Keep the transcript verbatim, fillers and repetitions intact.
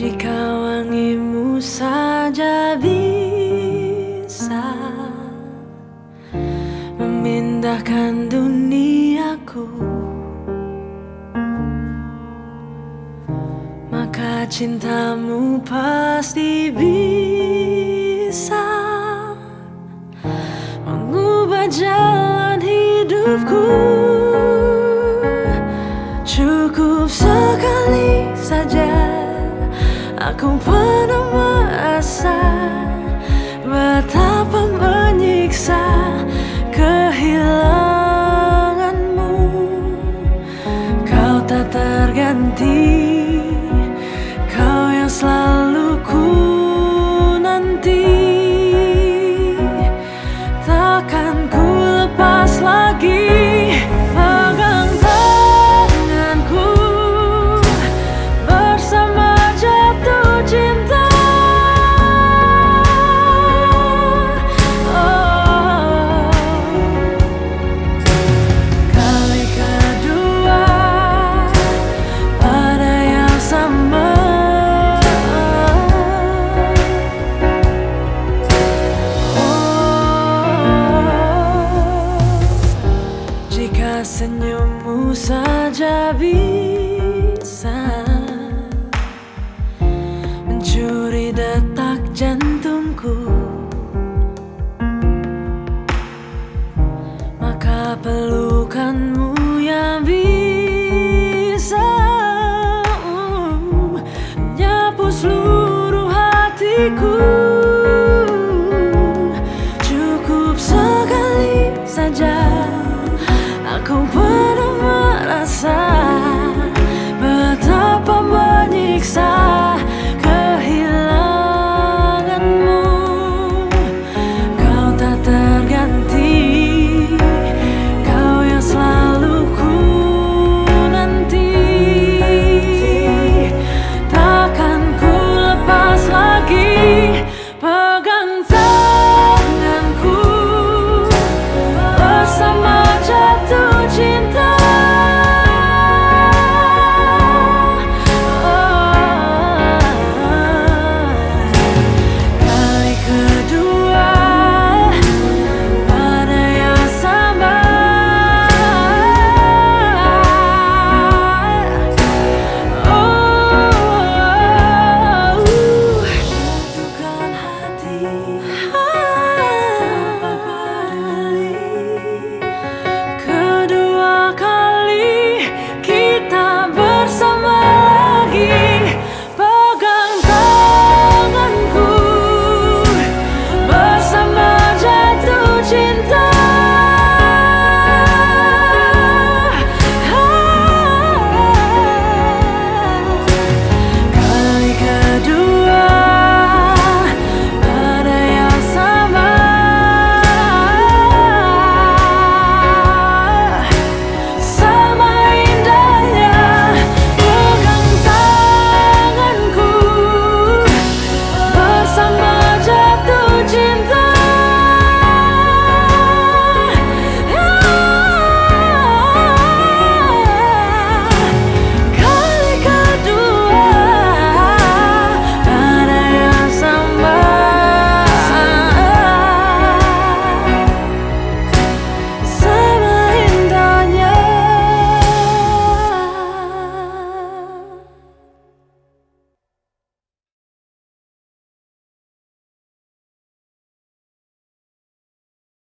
Jika wangimu saja bisa memindahkan duniaku, maka cintamu pasti bisa mengubah jalan hidupku. Cukup sekali saja aku pernah merasa betapa menyiksa kehilanganmu. Kau tak terganti, kau yang selalu ku nanti. Takkan ku lepas lagi pegang tanganku bersama jatuh cinta. Oh, kali kedua pada yang sama. Jika senyummu saja bisa mencuri detak jantungku, maka pelukanmu yang bisa uh, menyapu seluruh hatiku.